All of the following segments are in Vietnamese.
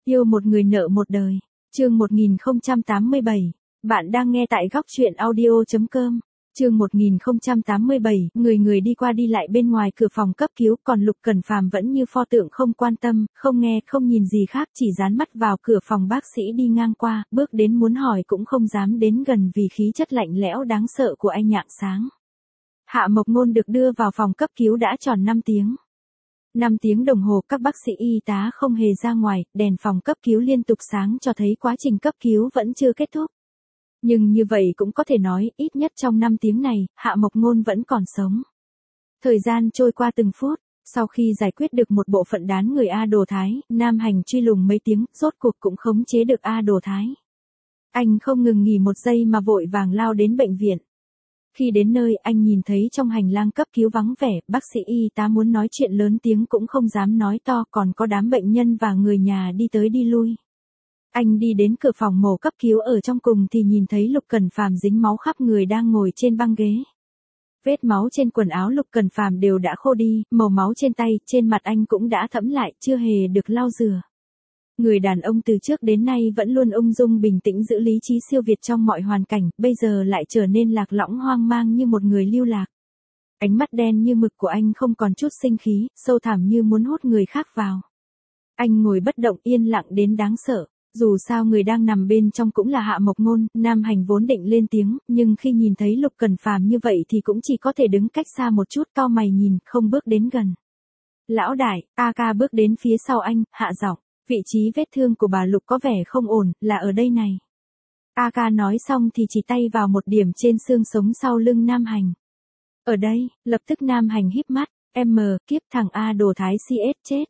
Yêu một người nợ một đời. Chương 1087. Bạn đang nghe tại góc truyện audio.com. Chương 1087, người đi qua đi lại bên ngoài cửa phòng cấp cứu, còn Lục Cẩn Phàm vẫn như pho tượng không quan tâm, không nghe, không nhìn gì khác, chỉ dán mắt vào cửa phòng bác sĩ đi ngang qua, bước đến muốn hỏi cũng không dám đến gần vì khí chất lạnh lẽo đáng sợ của anh Nhạng Sáng. Hạ Mộc Ngôn được đưa vào phòng cấp cứu đã tròn 5 tiếng. 5 tiếng đồng hồ các bác sĩ y tá không hề ra ngoài, đèn phòng cấp cứu liên tục sáng cho thấy quá trình cấp cứu vẫn chưa kết thúc. Nhưng như vậy cũng có thể nói, ít nhất trong 5 tiếng này, Hạ Mộc Ngôn vẫn còn sống. Thời gian trôi qua từng phút, sau khi giải quyết được một bộ phận đám người A Đồ Thái, Nam Hành truy lùng mấy tiếng, rốt cuộc cũng khống chế được A Đồ Thái. Anh không ngừng nghỉ một giây mà vội vàng lao đến bệnh viện. Khi đến nơi, anh nhìn thấy trong hành lang cấp cứu vắng vẻ, bác sĩ y tá muốn nói chuyện lớn tiếng cũng không dám nói to, còn có đám bệnh nhân và người nhà đi tới đi lui. Anh đi đến cửa phòng mổ cấp cứu ở trong cùng thì nhìn thấy Lục Cẩn Phàm dính máu khắp người đang ngồi trên băng ghế. Vết máu trên quần áo Lục Cẩn Phàm đều đã khô đi, màu máu trên tay, trên mặt anh cũng đã thẫm lại, chưa hề được lau rửa. Người đàn ông từ trước đến nay vẫn luôn ung dung bình tĩnh giữ lý trí siêu việt trong mọi hoàn cảnh, bây giờ lại trở nên lạc lõng hoang mang như một người lưu lạc. Ánh mắt đen như mực của anh không còn chút sinh khí, sâu thẳm như muốn hút người khác vào. Anh ngồi bất động yên lặng đến đáng sợ. Dù sao người đang nằm bên trong cũng là Hạ Mộc Ngôn, Nam Hành vốn định lên tiếng, nhưng khi nhìn thấy Lục Cẩn Phàm như vậy thì cũng chỉ có thể đứng cách xa một chút, cau mày nhìn, không bước đến gần. Lão đại, A ca bước đến phía sau anh, hạ giọng, vị trí vết thương của bà Lục có vẻ không ổn, là ở đây này. A ca nói xong thì chỉ tay vào một điểm trên xương sống sau lưng Nam Hành. Ở đây, lập tức Nam Hành híp mắt, kiếp thằng A Đồ Thái CS chết.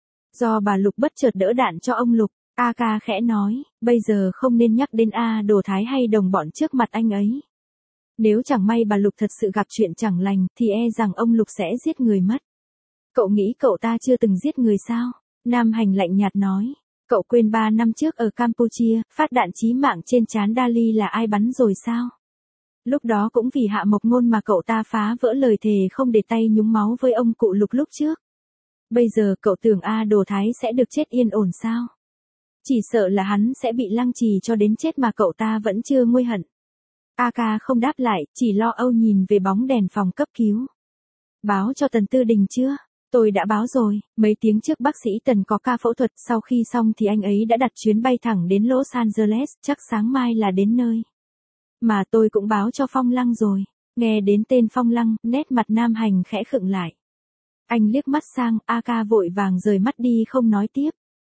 Do bà Lục bất chợt đỡ đạn cho ông Lục. A ca khẽ nói, bây giờ không nên nhắc đến A Đồ Thái hay đồng bọn trước mặt anh ấy. Nếu chẳng may bà Lục thật sự gặp chuyện chẳng lành, thì e rằng ông Lục sẽ giết người mất. Cậu nghĩ cậu ta chưa từng giết người sao? Nam Hành lạnh nhạt nói, cậu quên 3 năm trước ở Campuchia, phát đạn chí mạng trên trán Dali là ai bắn rồi sao? Lúc đó cũng vì Hạ Mộc Ngôn mà cậu ta phá vỡ lời thề không để tay nhúng máu với ông cụ Lục lúc trước. Bây giờ cậu tưởng A Đồ Thái sẽ được chết yên ổn sao? Chỉ sợ là hắn sẽ bị lăng trì cho đến chết mà cậu ta vẫn chưa nguôi hận. A ca không đáp lại, chỉ lo âu nhìn về bóng đèn phòng cấp cứu. Báo cho Tần Tư Đình chưa? Tôi đã báo rồi, mấy tiếng trước bác sĩ Tần có ca phẫu thuật, sau khi xong thì anh ấy đã đặt chuyến bay thẳng đến Los Angeles, chắc sáng mai là đến nơi. Mà tôi cũng báo cho Phong Lăng rồi. Nghe đến tên Phong Lăng, nét mặt Nam Hành khẽ khựng lại. Anh liếc mắt sang, A ca vội vàng rời mắt đi không nói tiếp.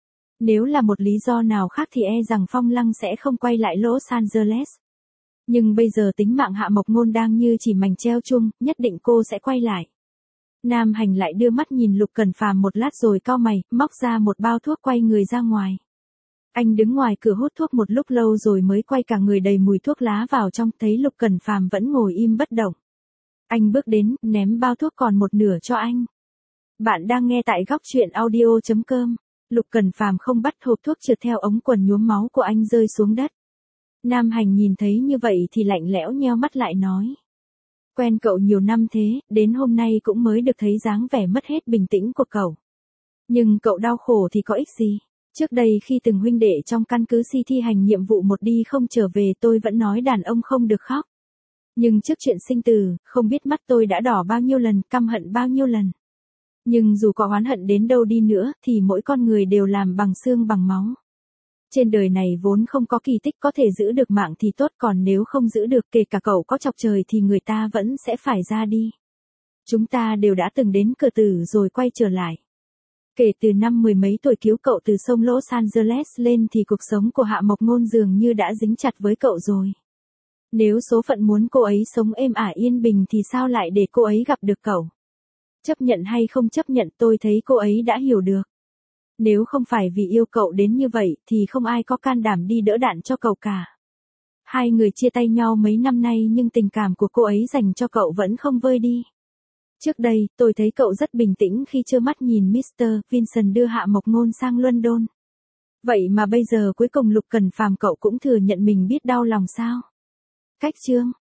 Nếu là một lý do nào khác thì e rằng Phong Lăng sẽ không quay lại Los Angeles. Nhưng bây giờ tính mạng Hạ Mộc Ngôn đang như chỉ mảnh treo chuông, nhất định cô sẽ quay lại. Nam Hành lại đưa mắt nhìn Lục Cẩn Phàm một lát rồi cau mày, móc ra một bao thuốc quay người ra ngoài. Anh đứng ngoài cửa hút thuốc một lúc lâu rồi mới quay cả người đầy mùi thuốc lá vào trong, thấy Lục Cẩn Phàm vẫn ngồi im bất động. Anh bước đến, ném bao thuốc còn một nửa cho anh. Bạn đang nghe tại góc truyện audio.com. Lục Cẩn Phàm không bắt, hộp thuốc trượt theo ống quần nhuốm máu của anh rơi xuống đất. Nam Hành nhìn thấy như vậy thì lạnh lẽo nheo mắt lại nói. Quen cậu nhiều năm thế, đến hôm nay cũng mới được thấy dáng vẻ mất hết bình tĩnh của cậu. Nhưng cậu đau khổ thì có ích gì? Trước đây khi từng huynh đệ trong căn cứ si thi hành nhiệm vụ một đi không trở về tôi vẫn nói đàn ông không được khóc. Nhưng trước chuyện sinh tử, không biết mắt tôi đã đỏ bao nhiêu lần, căm hận bao nhiêu lần. Nhưng dù có oán hận đến đâu đi nữa, thì mỗi con người đều làm bằng xương bằng máu. Trên đời này vốn không có kỳ tích, có thể giữ được mạng thì tốt, còn nếu không giữ được, kể cả cậu có chọc trời thì người ta vẫn sẽ phải ra đi. Chúng ta đều đã từng đến cửa tử rồi quay trở lại. Kể từ năm 10 mấy tuổi cứu cậu từ sông Los Angeles lên thì cuộc sống của Hạ Mộc Ngôn dường như đã dính chặt với cậu rồi. Nếu số phận muốn cô ấy sống êm ả yên bình thì sao lại để cô ấy gặp được cậu? Chấp nhận hay không chấp nhận, tôi thấy cô ấy đã hiểu được. Nếu không phải vì yêu cậu đến như vậy thì không ai có can đảm đi đỡ đạn cho cậu cả. Hai người chia tay nhau mấy năm nay nhưng tình cảm của cô ấy dành cho cậu vẫn không vơi đi. Trước đây, tôi thấy cậu rất bình tĩnh khi trơ mắt nhìn Mr. Vincent đưa Hạ Mộc Ngôn sang London. Vậy mà bây giờ cuối cùng Lục Cẩn Phàm cậu cũng thừa nhận mình biết đau lòng sao? Cách chương